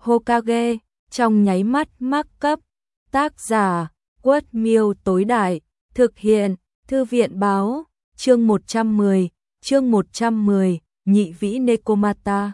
Hokage, trong nháy mắt mắc cấp. Tác giả, Quất Miêu tối đại, thực hiện, Thư viện báo, chương 110, nhị vĩ Nekomata.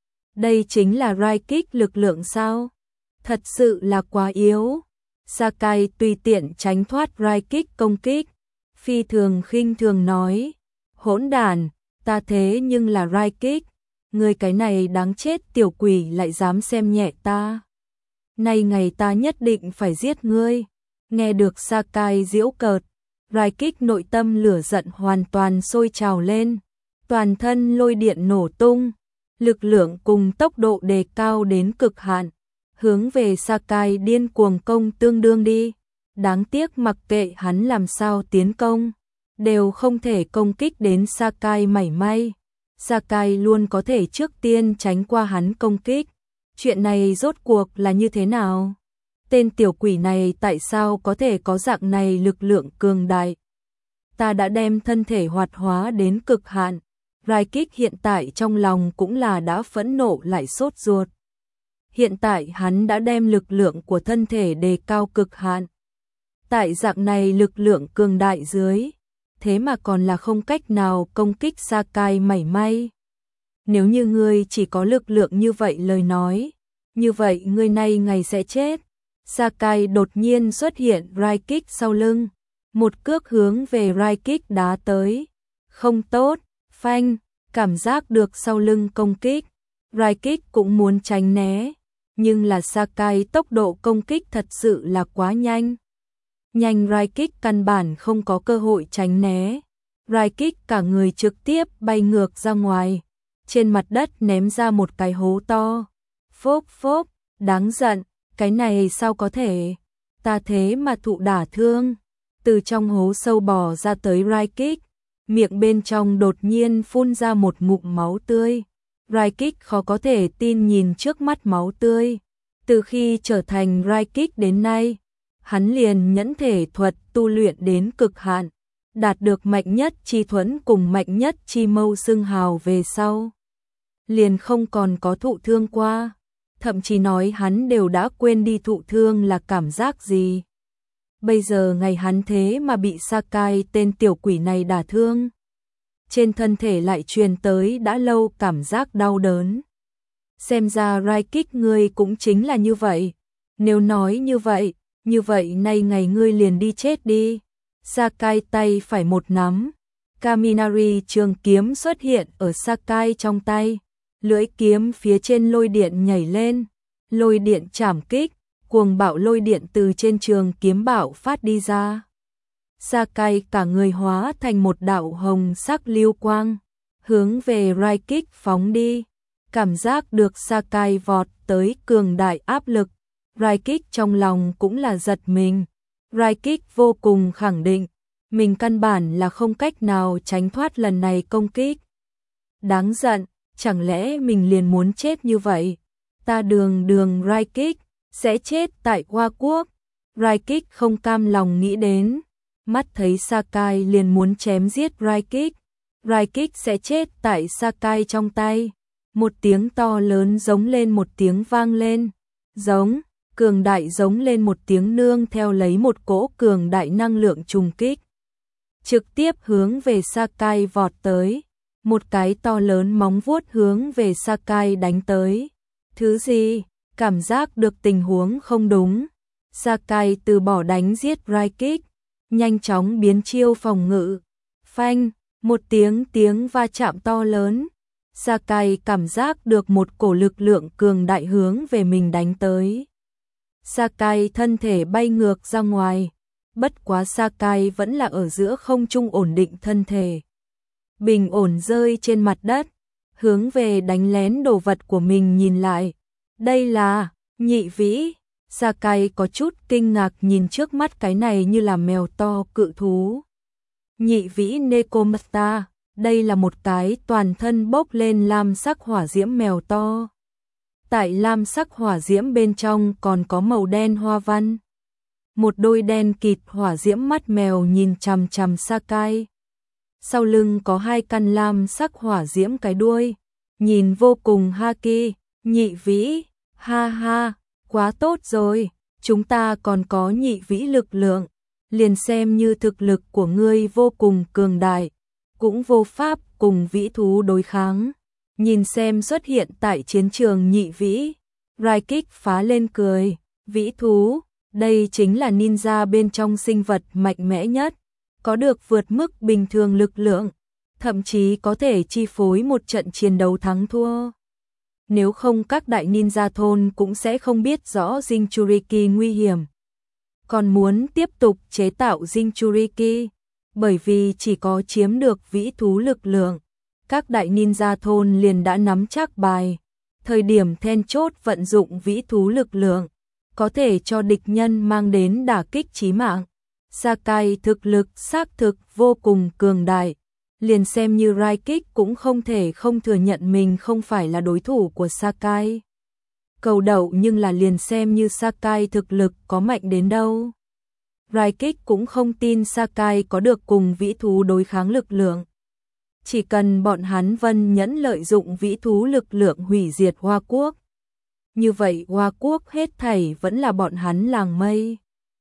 Đây chính là Raikik lực lượng sao? Thật sự là quá yếu. Sakai tùy tiện tránh thoát Raikik công kích, phi thường khinh thường nói, hỗn đản, ta thế nhưng là Raikik, ngươi cái này đáng chết tiểu quỷ lại dám xem nhẹ ta. Nay ngày ta nhất định phải giết ngươi. Nghe được Sakai giễu cợt, Raikik nội tâm lửa giận hoàn toàn sôi trào lên, toàn thân lôi điện nổ tung, lực lượng cùng tốc độ đề cao đến cực hạn, hướng về Sakai điên cuồng công tương đương đi. Đáng tiếc mặc kệ hắn làm sao tiến công, đều không thể công kích đến Sakai mảy may. Sakai luôn có thể trước tiên tránh qua hắn công kích. Chuyện này rốt cuộc là như thế nào? Tên tiểu quỷ này tại sao có thể có dạng này lực lượng cường đại? Ta đã đem thân thể hoạt hóa đến cực hạn. Raikik hiện tại trong lòng cũng là đã phẫn nộ lại sốt ruột. Hiện tại hắn đã đem lực lượng của thân thể đề cao cực hạn. Tại dạng này lực lượng cường đại dưới, thế mà còn là không cách nào công kích Sakai mảy may. Nếu như ngươi chỉ có lực lượng như vậy lời nói, như vậy ngươi nay ngày sẽ chết. Sakai đột nhiên xuất hiện Raikik sau lưng, một cước hướng về Raikik đá tới. Không tốt, phanh, cảm giác được sau lưng công kích, Raikik cũng muốn tránh né, nhưng là Sakai tốc độ công kích thật sự là quá nhanh. Nhanh Raikik căn bản không có cơ hội tránh né. Raikik cả người trực tiếp bay ngược ra ngoài, trên mặt đất ném ra một cái hố to. Phốp phốp, đáng giận, cái này sao có thể? Ta thế mà thụ đả thương. Từ trong hố sâu bò ra tới Raikik, miệng bên trong đột nhiên phun ra một ngụm máu tươi. Raikik khó có thể tin nhìn trước mắt máu tươi. Từ khi trở thành Raikik đến nay, hắn liền nhẫn thể thuật tu luyện đến cực hạn, đạt được mạnh nhất chi thuẫn cùng mạnh nhất chi mâu xưng hào về sau. Liền không còn có thụ thương qua, thậm chí nói hắn đều đã quên đi thụ thương là cảm giác gì. Bây giờ ngày hắn thế mà bị Sakai tên tiểu quỷ này đả thương. Trên thân thể lại truyền tới đã lâu cảm giác đau đớn. Xem ra Raikik ngươi cũng chính là như vậy. Nếu nói như vậy nay ngày ngươi liền đi chết đi. Sakai tay phải một nắm, Kaminari trường kiếm xuất hiện ở Sakai trong tay. Lưỡi kiếm phía trên lôi điện nhảy lên, lôi điện chảm kích, cuồng bạo lôi điện từ trên trường kiếm bạo phát đi ra. Sakai cả người hóa thành một đạo hồng sắc lưu quang, hướng về Raikik phóng đi. Cảm giác được Sakai vọt tới cường đại áp lực, Raikik trong lòng cũng là giật mình. Raikik vô cùng khẳng định, mình căn bản là không cách nào tránh thoát lần này công kích. Đáng giận, chẳng lẽ mình liền muốn chết như vậy? Ta đường Raikik sẽ chết tại Hoa Quốc. Raikik không cam lòng nghĩ đến, mắt thấy Sakai liền muốn chém giết Raikik. Raikik sẽ chết tại Sakai trong tay. Một tiếng to lớn giống lên một tiếng vang lên. Giống, cường đại giống lên một tiếng nương theo lấy một cỗ cường đại năng lượng trùng kích. Trực tiếp hướng về Sakai vọt tới. Một cái to lớn móng vuốt hướng về Sakai đánh tới. Thứ gì? Cảm giác được tình huống không đúng. Sakai từ bỏ đánh giết Raikik, nhanh chóng biến chiêu phòng ngự. Phanh, một tiếng va chạm to lớn. Sakai cảm giác được một cổ lực lượng cường đại hướng về mình đánh tới. Sakai thân thể bay ngược ra ngoài. Bất quá Sakai vẫn là ở giữa không trung ổn định thân thể. Bình ổn rơi trên mặt đất, hướng về đánh lén đồ vật của mình nhìn lại. Đây là nhị vĩ. Sakai có chút kinh ngạc nhìn trước mắt cái này như là mèo to cự thú. Nhị vĩ Nekomata, đây là một cái toàn thân bốc lên lam sắc hỏa diễm mèo to. Tại lam sắc hỏa diễm bên trong còn có màu đen hoa văn. Một đôi đen kịt hỏa diễm mắt mèo nhìn chằm chằm Sakai. Sau lưng có hai căn lam sắc hỏa diễm cái đuôi, nhìn vô cùng haki. Nhị vĩ, Ha ha, quá tốt rồi, chúng ta còn có nhị vĩ lực lượng, liền xem như thực lực của ngươi vô cùng cường đại, cũng vô pháp cùng vĩ thú đối kháng. Nhìn xem xuất hiện tại chiến trường nhị vĩ, Raikik phá lên cười, vĩ thú, đây chính là ninja bên trong sinh vật mạnh mẽ nhất, có được vượt mức bình thường lực lượng, thậm chí có thể chi phối một trận chiến đấu thắng thua. Nếu không các đại ninja thôn cũng sẽ không biết rõ Jinchuriki nguy hiểm. Còn muốn tiếp tục chế tạo Jinchuriki, bởi vì chỉ có chiếm được vĩ thú lực lượng, các đại ninja thôn liền đã nắm chắc bài, thời điểm then chốt vận dụng vĩ thú lực lượng, có thể cho địch nhân mang đến đả kích chí mạng. Sakai thực lực xác thực vô cùng cường đại, liền xem như Raikik cũng không thể không thừa nhận mình không phải là đối thủ của Sakai. Cầu đậu nhưng là liền xem như Sakai thực lực có mạnh đến đâu. Raikik cũng không tin Sakai có được cùng vĩ thú đối kháng lực lượng. Chỉ cần bọn hắn Vân Nhẫn lợi dụng vĩ thú lực lượng hủy diệt Hoa Quốc. Như vậy Hoa Quốc hết thảy vẫn là bọn hắn làng mây.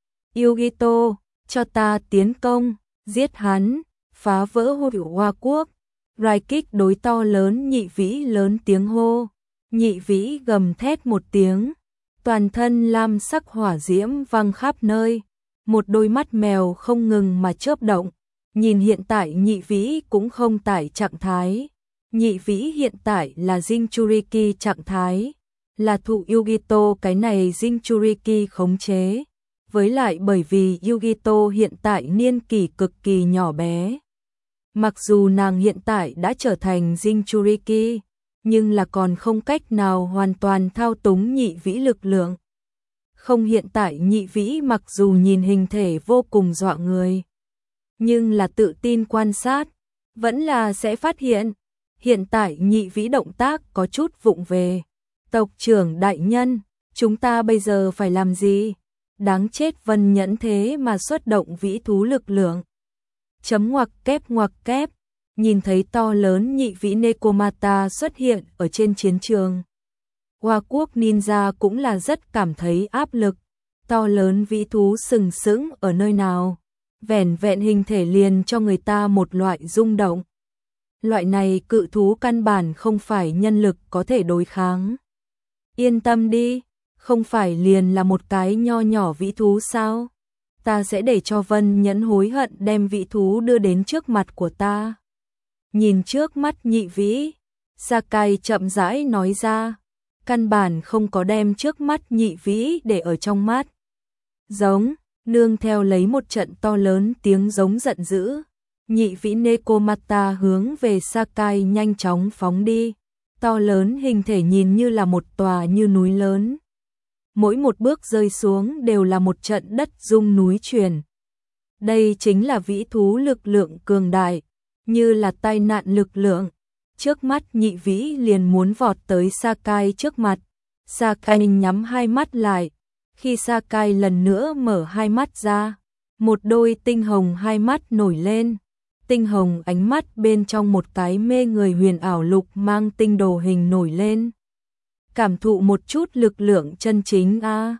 Yugito, cho ta tiến công, giết hắn, phá vỡ Hoa Quốc. Raikik đối to lớn nhị vĩ lớn tiếng hô. Nhị vĩ gầm thét một tiếng, toàn thân lam sắc hỏa diễm văng khắp nơi, một đôi mắt mèo không ngừng mà chớp động. Nhìn hiện tại nhị vĩ cũng không tại trạng thái. Nhị vĩ hiện tại là Jinchuriki trạng thái, là thụ Yugito cái này Jinchuriki khống chế. Với lại bởi vì Yugito hiện tại niên kỷ cực kỳ nhỏ bé. Mặc dù nàng hiện tại đã trở thành Jinchuriki, nhưng là còn không cách nào hoàn toàn thao túng nhị vĩ lực lượng. Không, hiện tại nhị vĩ mặc dù nhìn hình thể vô cùng dọa người, nhưng là tự tin quan sát, vẫn là sẽ phát hiện tại nhị vĩ động tác có chút vụng về. Tộc trưởng đại nhân, chúng ta bây giờ phải làm gì? Đáng chết, Vân Nhẫn thế mà xuất động vĩ thú lực lượng. Ngoặc kép, nhìn thấy to lớn nhị vĩ Nekomata xuất hiện ở trên chiến trường. Hoa Quốc ninja cũng là rất cảm thấy áp lực, to lớn vĩ thú sừng sững ở nơi nào, vẻn vẹn hình thể liền cho người ta một loại rung động. Loại này cự thú căn bản không phải nhân lực có thể đối kháng. Yên tâm đi, không phải liền là một cái nho nhỏ vĩ thú sao? Ta sẽ để cho Vân Nhẫn hối hận đem vĩ thú đưa đến trước mặt của ta. Nhìn trước mắt nhị vĩ, Sakai chậm rãi nói ra, căn bản không có đem trước mắt nhị vĩ để ở trong mắt. Giống, nương theo lấy một trận to lớn tiếng giống giận dữ, nhị vĩ Nekomata hướng về Sakai nhanh chóng phóng đi. To lớn hình thể nhìn như là một tòa như núi lớn. Mỗi một bước rơi xuống đều là một trận đất rung núi chuyển. Đây chính là vĩ thú lực lượng cường đại, như là tai nạn lực lượng. Trước mắt nhị vĩ liền muốn vọt tới Sakai trước mặt. Sakai nhắm hai mắt lại. Khi Sakai lần nữa mở hai mắt ra, một đôi tinh hồng hai mắt nổi lên. Tinh hồng ánh mắt bên trong một cái mê người huyền ảo lục mang tinh đồ hình nổi lên. Cảm thụ một chút lực lượng chân chính a.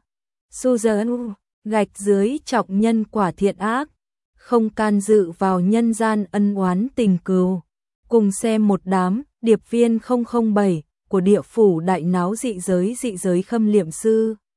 Suzan, gạch dưới trọng nhân quả thiện ác, không can dự vào nhân gian ân oán tình cừu. Cùng xem một đám điệp viên 007 của địa phủ đại náo dị giới khâm liệm sư.